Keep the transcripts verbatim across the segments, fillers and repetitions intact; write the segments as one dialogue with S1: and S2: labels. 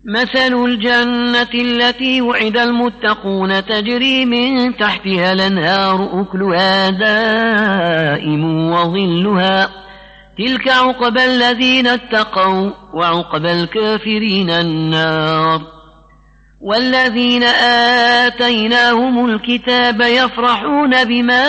S1: مثل الجنة التي وعد المتقون تجري من تحتها الأنهار أكلها دائم وظلها تلك عقبى الذين اتقوا وعقبى الكافرين النار. والذين آتيناهم الكتاب يفرحون بما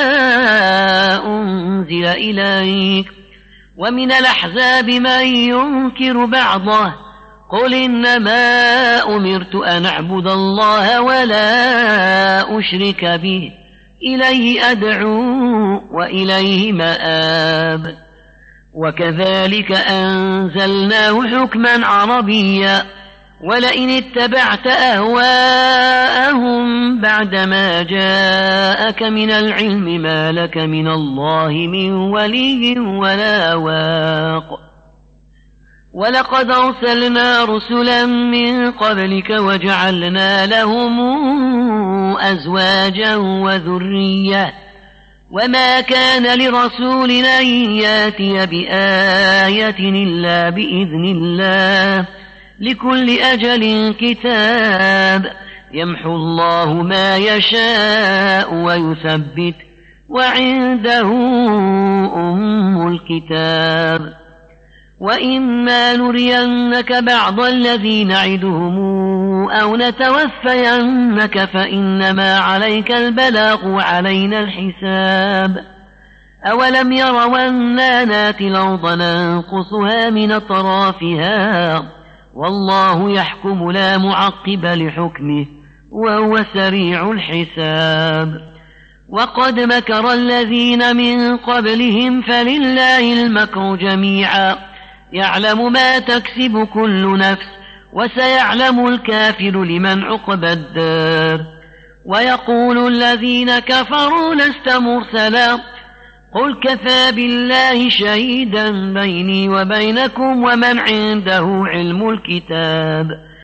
S1: أنزل إليك ومن الأحزاب من ينكر بعضه قل إنما أمرت أن أعبد الله ولا أشرك به إليه أدعو وإليه مآب. وكذلك أنزلناه حكما عربيا ولئن اتبعت أهواءهم بعدما جاءك من العلم ما لك من الله من ولي ولا واق. ولقد أرسلنا رسلا من قبلك وجعلنا لهم أزواجا وذرية وما كان لرسول أن ياتي بآية إلا بإذن الله لكل أجل كتاب يمحو الله ما يشاء ويثبت وعنده أم الكتاب. وإما نرينك بعض الذي نعدهم أو نتوفينك فإنما عليك البلاغ وعلينا الحساب. أولم يروا أنا ناتي الأرض ننقصها من أطرافها والله يحكم لا معقب لحكمه وهو سريع الحساب. وقد مكر الذين من قبلهم فلله المكر جميعا يعلم ما تكسب كل نفس وسيعلم الكافر لمن عقبى الدار. ويقول الذين كفروا لست مرسلا قل كفى بالله شهيدا بيني وبينكم ومن عنده علم الكتاب